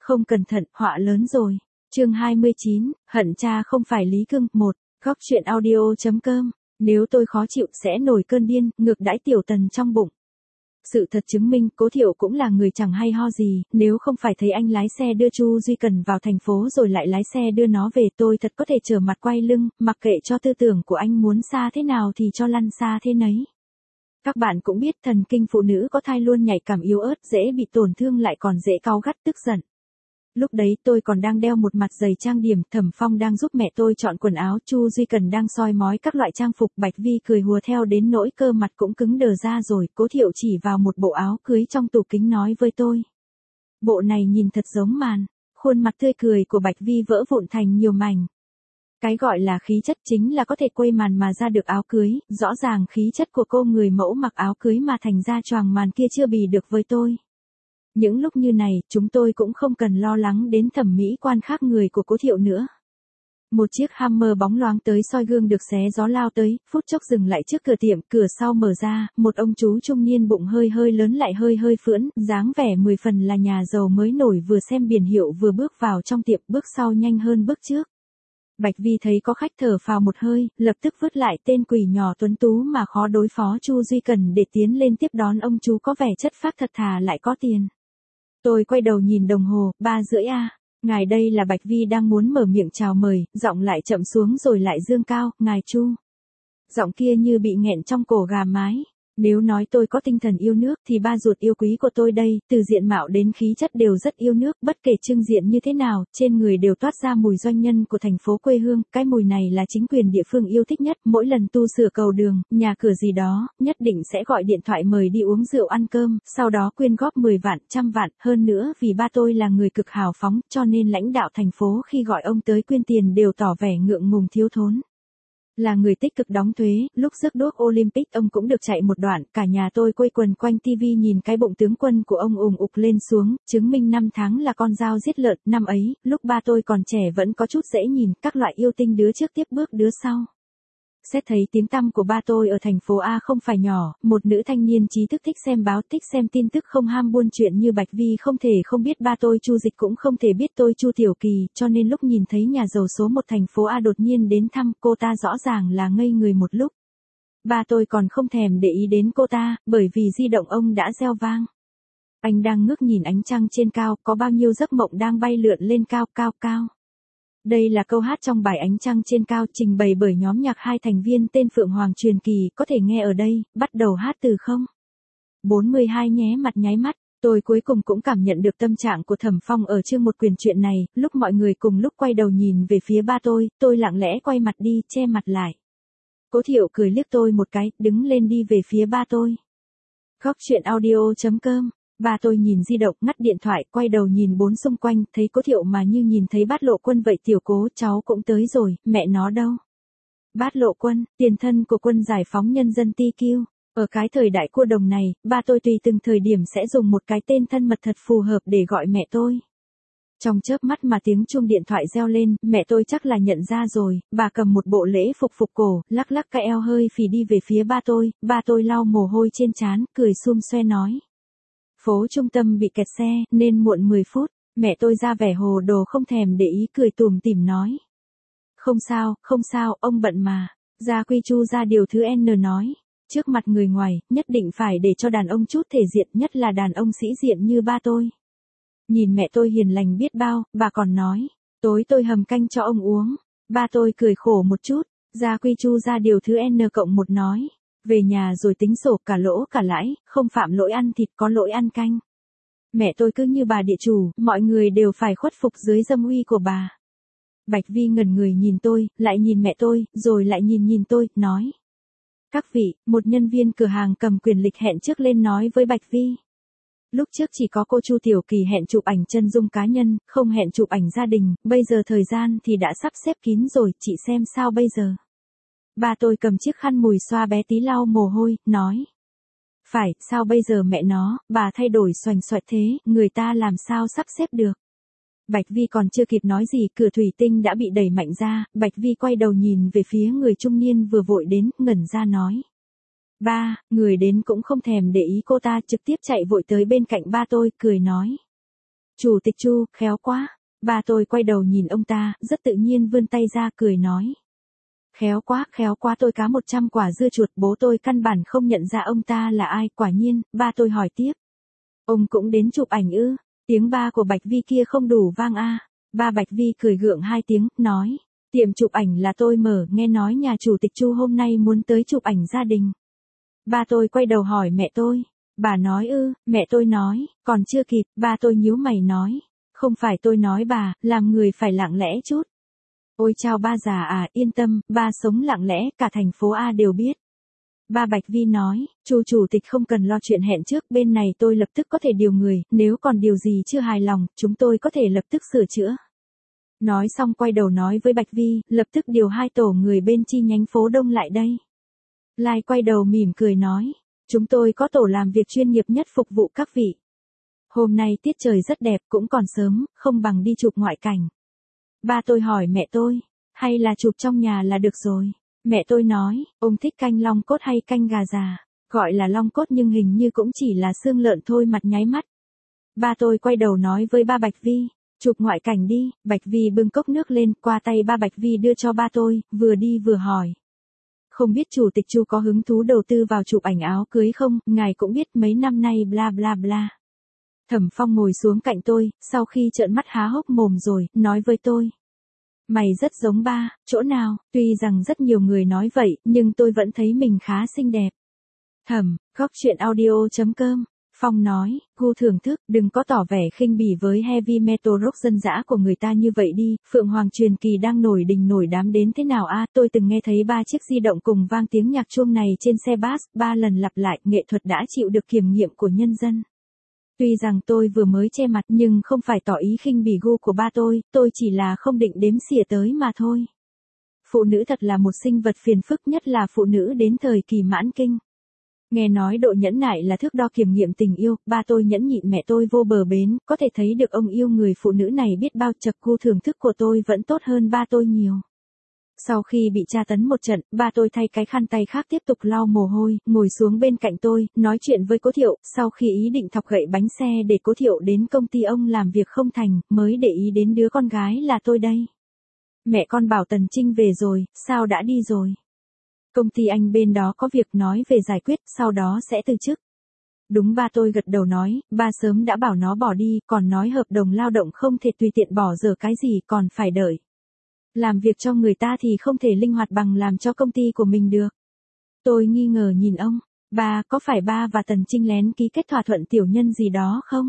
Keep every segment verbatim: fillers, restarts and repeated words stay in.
không cẩn thận, họa lớn rồi. Chương hai mươi chín, hận cha không phải Lý Cương. Một, Góc truyện audio.com. Nếu tôi khó chịu sẽ nổi cơn điên, ngược đãi Tiểu Tần trong bụng. Sự thật chứng minh, Cố Thiệu cũng là người chẳng hay ho gì, nếu không phải thấy anh lái xe đưa Chu Duy Cần vào thành phố rồi lại lái xe đưa nó về, tôi thật có thể trở mặt quay lưng, mặc kệ cho tư tưởng của anh muốn xa thế nào thì cho lăn xa thế nấy. Các bạn cũng biết thần kinh phụ nữ có thai luôn nhạy cảm yếu ớt, dễ bị tổn thương lại còn dễ cáu gắt tức giận. Lúc đấy tôi còn đang đeo một mặt giày trang điểm, Thẩm Phong đang giúp mẹ tôi chọn quần áo, Chu Duy Cần đang soi mói các loại trang phục, Bạch Vi cười hùa theo đến nỗi cơ mặt cũng cứng đờ ra rồi. Cố Thiệu chỉ vào một bộ áo cưới trong tủ kính nói với tôi. Bộ này nhìn thật giống màn. Khuôn mặt tươi cười của Bạch Vi vỡ vụn thành nhiều mảnh. Cái gọi là khí chất chính là có thể quây màn mà ra được áo cưới, rõ ràng khí chất của cô người mẫu mặc áo cưới mà thành ra choàng màn kia chưa bì được với tôi. Những lúc như này, chúng tôi cũng không cần lo lắng đến thẩm mỹ quan khác người của Cố Thiệu nữa. Một chiếc Hammer bóng loáng tới soi gương được xé gió lao tới, phút chốc dừng lại trước cửa tiệm, cửa sau mở ra, một ông chú trung niên bụng hơi hơi lớn lại hơi hơi phưỡn, dáng vẻ mười phần là nhà giàu mới nổi vừa xem biển hiệu vừa bước vào trong tiệm, bước sau nhanh hơn bước trước. Bạch Vi thấy có khách thở phào một hơi, lập tức vứt lại tên quỷ nhỏ tuấn tú mà khó đối phó Chu Duy Cần để tiến lên tiếp đón ông chú có vẻ chất phác thật thà lại có tiền. Tôi quay đầu nhìn đồng hồ, ba rưỡi a. Ngài đây là Bạch Vi đang muốn mở miệng chào mời, giọng lại chậm xuống rồi lại dương cao, ngài Chu. Giọng kia như bị nghẹn trong cổ gà mái. Nếu nói tôi có tinh thần yêu nước thì ba ruột yêu quý của tôi đây, từ diện mạo đến khí chất đều rất yêu nước, bất kể trưng diện như thế nào, trên người đều toát ra mùi doanh nhân của thành phố quê hương, cái mùi này là chính quyền địa phương yêu thích nhất, mỗi lần tu sửa cầu đường, nhà cửa gì đó, nhất định sẽ gọi điện thoại mời đi uống rượu ăn cơm, sau đó quyên góp mười vạn, trăm vạn, hơn nữa vì ba tôi là người cực hào phóng, cho nên lãnh đạo thành phố khi gọi ông tới quyên tiền đều tỏ vẻ ngượng ngùng thiếu thốn. Là người tích cực đóng thuế, lúc rước đuốc Olympic ông cũng được chạy một đoạn, cả nhà tôi quây quần quanh tivi nhìn cái bụng tướng quân của ông ùng ục lên xuống, chứng minh năm tháng là con dao giết lợn, năm ấy, lúc ba tôi còn trẻ vẫn có chút dễ nhìn, các loại yêu tinh đứa trước tiếp bước đứa sau. Xét thấy tiếng tăm của ba tôi ở thành phố A không phải nhỏ, một nữ thanh niên trí thức thích xem báo, thích xem tin tức không ham buôn chuyện như Bạch Vi không thể không biết ba tôi Chu Dịch cũng không thể biết tôi Chu Tiểu Kỳ, cho nên lúc nhìn thấy nhà giàu số một thành phố A đột nhiên đến thăm, cô ta rõ ràng là ngây người một lúc. Ba tôi còn không thèm để ý đến cô ta, bởi vì di động ông đã reo vang. Anh đang ngước nhìn ánh trăng trên cao, có bao nhiêu giấc mộng đang bay lượn lên cao cao cao. Đây là câu hát trong bài Ánh Trăng Trên Cao trình bày bởi nhóm nhạc hai thành viên tên Phượng Hoàng Truyền Kỳ, có thể nghe ở đây, bắt đầu hát từ không. bốn mươi hai nhé mặt nháy mắt, tôi cuối cùng cũng cảm nhận được tâm trạng của Thẩm Phong ở chương một quyển truyện này, lúc mọi người cùng lúc quay đầu nhìn về phía ba tôi, tôi lặng lẽ quay mặt đi, che mặt lại. Cố Thiệu cười liếc tôi một cái, đứng lên đi về phía ba tôi. Góc truyện audio.com. Ba tôi nhìn di động, ngắt điện thoại, quay đầu nhìn bốn xung quanh, thấy Cố Thiệu mà như nhìn thấy Bát Lộ Quân vậy. Tiểu Cố, cháu cũng tới rồi, mẹ nó đâu? Bát Lộ Quân, tiền thân của Quân Giải phóng Nhân dân Ti Kiu. Ở cái thời đại cua đồng này, ba tôi tùy từng thời điểm sẽ dùng một cái tên thân mật thật phù hợp để gọi mẹ tôi. Trong chớp mắt mà tiếng chuông điện thoại reo lên, mẹ tôi chắc là nhận ra rồi, bà cầm một bộ lễ phục phục cổ, lắc lắc cái eo hơi phì đi về phía ba tôi, ba tôi lau mồ hôi trên trán, cười sum xoe nói. Phố trung tâm bị kẹt xe, nên muộn mười phút, mẹ tôi ra vẻ hồ đồ không thèm để ý cười tủm tỉm nói. Không sao, không sao, ông bận mà. Gia Quy Chu ra điều thứ N nói. Trước mặt người ngoài, nhất định phải để cho đàn ông chút thể diện, nhất là đàn ông sĩ diện như ba tôi. Nhìn mẹ tôi hiền lành biết bao, bà còn nói. Tối tôi hầm canh cho ông uống. Ba tôi cười khổ một chút. Gia Quy Chu ra điều thứ N cộng một nói. Về nhà rồi tính sổ cả lỗ cả lãi, không phạm lỗi ăn thịt có lỗi ăn canh. Mẹ tôi cứ như bà địa chủ, mọi người đều phải khuất phục dưới dâm uy của bà. Bạch Vi ngẩn người nhìn tôi, lại nhìn mẹ tôi, rồi lại nhìn nhìn tôi, nói. Các vị, một nhân viên cửa hàng cầm quyền lịch hẹn trước lên nói với Bạch Vi. Lúc trước chỉ có cô Chu Tiểu Kỳ hẹn chụp ảnh chân dung cá nhân, không hẹn chụp ảnh gia đình, bây giờ thời gian thì đã sắp xếp kín rồi, chị xem sao bây giờ. Ba tôi cầm chiếc khăn mùi xoa bé tí lau mồ hôi, nói. Phải, sao bây giờ mẹ nó, bà thay đổi xoành xoạch thế, người ta làm sao sắp xếp được. Bạch Vi còn chưa kịp nói gì, cửa thủy tinh đã bị đẩy mạnh ra, Bạch Vi quay đầu nhìn về phía người trung niên vừa vội đến, ngẩn ra nói. Ba, người đến cũng không thèm để ý cô ta, trực tiếp chạy vội tới bên cạnh ba tôi, cười nói. Chủ tịch Chu, khéo quá. Ba tôi quay đầu nhìn ông ta, rất tự nhiên vươn tay ra cười nói. Khéo quá, khéo quá tôi cá một trăm quả dưa chuột, bố tôi căn bản không nhận ra ông ta là ai, quả nhiên, ba tôi hỏi tiếp. Ông cũng đến chụp ảnh ư? Tiếng ba của Bạch Vi kia không đủ vang a. Ba Bạch Vi cười gượng hai tiếng, nói. Tiệm chụp ảnh là tôi mở, nghe nói nhà chủ tịch Chu hôm nay muốn tới chụp ảnh gia đình. Ba tôi quay đầu hỏi mẹ tôi. Bà nói ư, mẹ tôi nói, còn chưa kịp, ba tôi nhíu mày nói. Không phải tôi nói bà, làm người phải lặng lẽ chút. Ôi chao ba già à, yên tâm, ba sống lặng lẽ, cả thành phố A đều biết. Ba Bạch Vi nói, Chu chủ tịch không cần lo chuyện hẹn trước, bên này tôi lập tức có thể điều người, nếu còn điều gì chưa hài lòng, chúng tôi có thể lập tức sửa chữa. Nói xong quay đầu nói với Bạch Vi, lập tức điều hai tổ người bên chi nhánh phố Đông lại đây. Lai quay đầu mỉm cười nói, chúng tôi có tổ làm việc chuyên nghiệp nhất phục vụ các vị. Hôm nay tiết trời rất đẹp, cũng còn sớm, không bằng đi chụp ngoại cảnh. Ba tôi hỏi mẹ tôi, hay là chụp trong nhà là được rồi. Mẹ tôi nói, ông thích canh long cốt hay canh gà già, gọi là long cốt nhưng hình như cũng chỉ là xương lợn thôi, mặt nháy mắt. Ba tôi quay đầu nói với ba Bạch Vi, chụp ngoại cảnh đi. Bạch Vi bưng cốc nước lên, qua tay ba Bạch Vi đưa cho ba tôi, vừa đi vừa hỏi. Không biết chủ tịch Chu có hứng thú đầu tư vào chụp ảnh áo cưới không, ngài cũng biết mấy năm nay bla bla bla. Thẩm Phong ngồi xuống cạnh tôi, sau khi trợn mắt há hốc mồm rồi, nói với tôi. Mày rất giống ba, chỗ nào, tuy rằng rất nhiều người nói vậy, nhưng tôi vẫn thấy mình khá xinh đẹp. Thẩm, góc chuyện audio chấm com, Phong nói, gu thưởng thức, đừng có tỏ vẻ khinh bỉ với heavy metal rock dân dã của người ta như vậy đi, Phượng Hoàng truyền kỳ đang nổi đình nổi đám đến thế nào a? Tôi từng nghe thấy ba chiếc di động cùng vang tiếng nhạc chuông này trên xe bass, ba lần lặp lại, nghệ thuật đã chịu được kiểm nghiệm của nhân dân. Tuy rằng tôi vừa mới che mặt nhưng không phải tỏ ý khinh bỉ gu của ba tôi, tôi chỉ là không định đếm xỉa tới mà thôi. Phụ nữ thật là một sinh vật phiền phức, nhất là phụ nữ đến thời kỳ mãn kinh. Nghe nói độ nhẫn nại là thước đo kiểm nghiệm tình yêu, ba tôi nhẫn nhịn mẹ tôi vô bờ bến, có thể thấy được ông yêu người phụ nữ này biết bao. Chật, gu thưởng thức của tôi vẫn tốt hơn ba tôi nhiều. Sau khi bị tra tấn một trận, ba tôi thay cái khăn tay khác tiếp tục lau mồ hôi, ngồi xuống bên cạnh tôi, nói chuyện với Cố Thiệu, sau khi ý định thọc gậy bánh xe để Cố Thiệu đến công ty ông làm việc không thành, mới để ý đến đứa con gái là tôi đây. Mẹ con bảo Tần Trinh về rồi, sao đã đi rồi? Công ty anh bên đó có việc nói về giải quyết, sau đó sẽ từ chức. Đúng, ba tôi gật đầu nói, ba sớm đã bảo nó bỏ đi, còn nói hợp đồng lao động không thể tùy tiện bỏ dở cái gì, còn phải đợi. Làm việc cho người ta thì không thể linh hoạt bằng làm cho công ty của mình được. Tôi nghi ngờ nhìn ông, ba có phải ba và Tần Trinh lén ký kết thỏa thuận tiểu nhân gì đó không?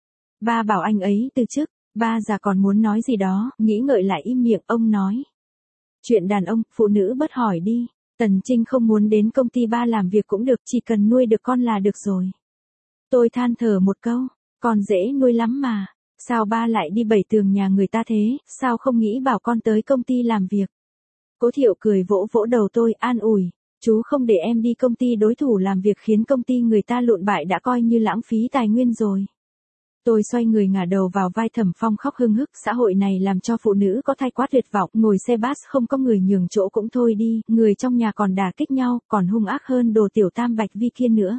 Ba bảo anh ấy từ chức, ba già còn muốn nói gì đó, nghĩ ngợi lại im miệng, ông nói. Chuyện đàn ông, phụ nữ bớt hỏi đi, Tần Trinh không muốn đến công ty ba làm việc cũng được, chỉ cần nuôi được con là được rồi. Tôi than thở một câu, con dễ nuôi lắm mà. Sao ba lại đi bẩy tường nhà người ta thế, sao không nghĩ bảo con tới công ty làm việc? Cố Thiệu cười vỗ vỗ đầu tôi, an ủi, chú không để em đi công ty đối thủ làm việc khiến công ty người ta lụn bại đã coi như lãng phí tài nguyên rồi. Tôi xoay người ngả đầu vào vai Thẩm Phong khóc hưng hức, xã hội này làm cho phụ nữ có thai quá tuyệt vọng, ngồi xe bus không có người nhường chỗ cũng thôi đi, người trong nhà còn đả kích nhau, còn hung ác hơn đồ tiểu tam Bạch Vi kia nữa.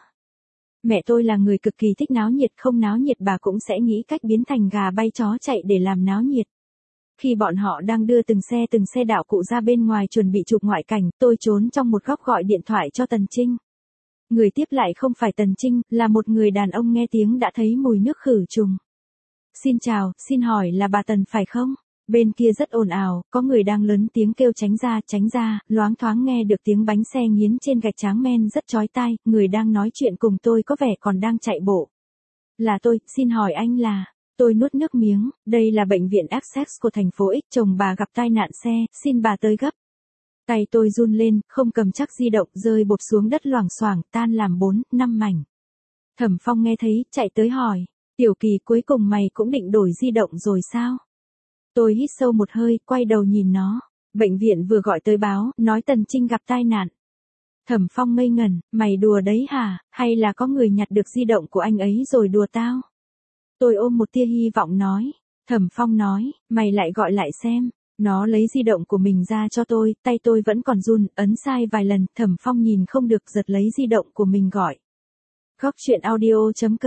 Mẹ tôi là người cực kỳ thích náo nhiệt, không náo nhiệt bà cũng sẽ nghĩ cách biến thành gà bay chó chạy để làm náo nhiệt. Khi bọn họ đang đưa từng xe từng xe đạo cụ ra bên ngoài chuẩn bị chụp ngoại cảnh, tôi trốn trong một góc gọi điện thoại cho Tần Trinh. Người tiếp lại không phải Tần Trinh, là một người đàn ông nghe tiếng đã thấy mùi nước khử trùng. Xin chào, xin hỏi là bà Tần phải không? Bên kia rất ồn ào, có người đang lớn tiếng kêu tránh ra, tránh ra, loáng thoáng nghe được tiếng bánh xe nghiến trên gạch tráng men rất chói tai, người đang nói chuyện cùng tôi có vẻ còn đang chạy bộ. Là tôi, xin hỏi anh là... Tôi nuốt nước miếng, đây là bệnh viện Essex của thành phố X, chồng bà gặp tai nạn xe, xin bà tới gấp. Tay tôi run lên, không cầm chắc di động, rơi bộp xuống đất loảng xoảng, tan làm bốn, năm mảnh. Thẩm Phong nghe thấy, chạy tới hỏi, Tiểu Kỳ cuối cùng mày cũng định đổi di động rồi sao? Tôi hít sâu một hơi, quay đầu nhìn nó, bệnh viện vừa gọi tới báo, nói Tần Trinh gặp tai nạn. Thẩm Phong ngây ngẩn, mày đùa đấy hả, hay là có người nhặt được di động của anh ấy rồi đùa tao? Tôi ôm một tia hy vọng nói, Thẩm Phong nói, mày lại gọi lại xem. Nó lấy di động của mình ra cho tôi, tay tôi vẫn còn run, ấn sai vài lần, Thẩm Phong nhìn không được giật lấy di động của mình gọi. Góc chuyện audio chấm com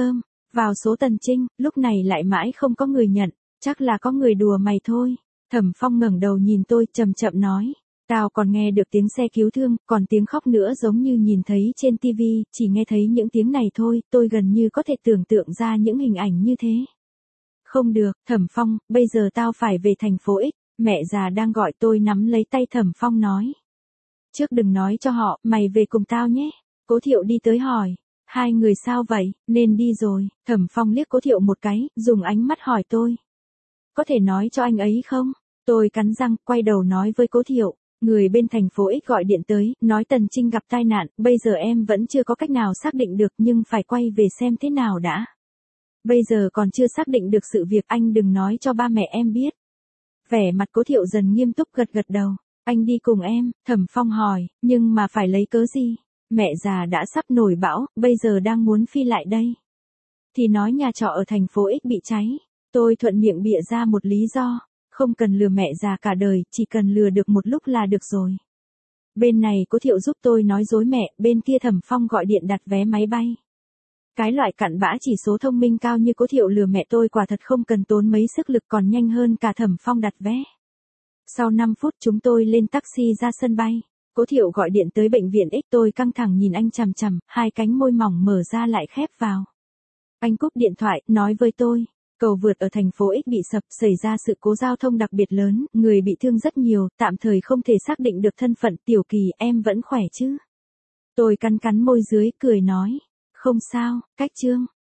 Vào số Tần Trinh, lúc này lại mãi không có người nhận, chắc là có người đùa mày thôi. Thẩm Phong ngẩng đầu nhìn tôi, chậm chậm nói, tao còn nghe được tiếng xe cứu thương, còn tiếng khóc nữa giống như nhìn thấy trên tivi, chỉ nghe thấy những tiếng này thôi, tôi gần như có thể tưởng tượng ra những hình ảnh như thế. Không được, Thẩm Phong, bây giờ tao phải về thành phố X, mẹ già đang gọi tôi. Nắm lấy tay Thẩm Phong nói. Trước đừng nói cho họ, mày về cùng tao nhé. Cố Thiệu đi tới hỏi, hai người sao vậy, nên đi rồi. Thẩm Phong liếc Cố Thiệu một cái, dùng ánh mắt hỏi tôi. Có thể nói cho anh ấy không? Tôi cắn răng, quay đầu nói với Cố Thiệu. Người bên thành phố X gọi điện tới, nói Tần Trinh gặp tai nạn, bây giờ em vẫn chưa có cách nào xác định được nhưng phải quay về xem thế nào đã. Bây giờ còn chưa xác định được sự việc, anh đừng nói cho ba mẹ em biết. Vẻ mặt Cố Thiệu dần nghiêm túc, gật gật đầu. Anh đi cùng em, Thẩm Phong hỏi, nhưng mà phải lấy cớ gì? Mẹ già đã sắp nổi bão, bây giờ đang muốn phi lại đây. Thì nói nhà trọ ở thành phố X bị cháy. Tôi thuận miệng bịa ra một lý do. Không cần lừa mẹ già cả đời, chỉ cần lừa được một lúc là được rồi. Bên này Cố Thiệu giúp tôi nói dối mẹ, bên kia Thẩm Phong gọi điện đặt vé máy bay. Cái loại cặn bã chỉ số thông minh cao như Cố Thiệu lừa mẹ tôi quả thật không cần tốn mấy sức lực, còn nhanh hơn cả Thẩm Phong đặt vé. Sau năm phút chúng tôi lên taxi ra sân bay. Cố Thiệu gọi điện tới bệnh viện X, tôi căng thẳng nhìn anh chằm chằm, hai cánh môi mỏng mở ra lại khép vào. Anh cúp điện thoại, nói với tôi. Cầu vượt ở thành phố X bị sập, xảy ra sự cố giao thông đặc biệt lớn, người bị thương rất nhiều, tạm thời không thể xác định được thân phận. Tiểu Kỳ, em vẫn khỏe chứ? Tôi cắn cắn môi dưới, cười nói. Không sao, cách Trương.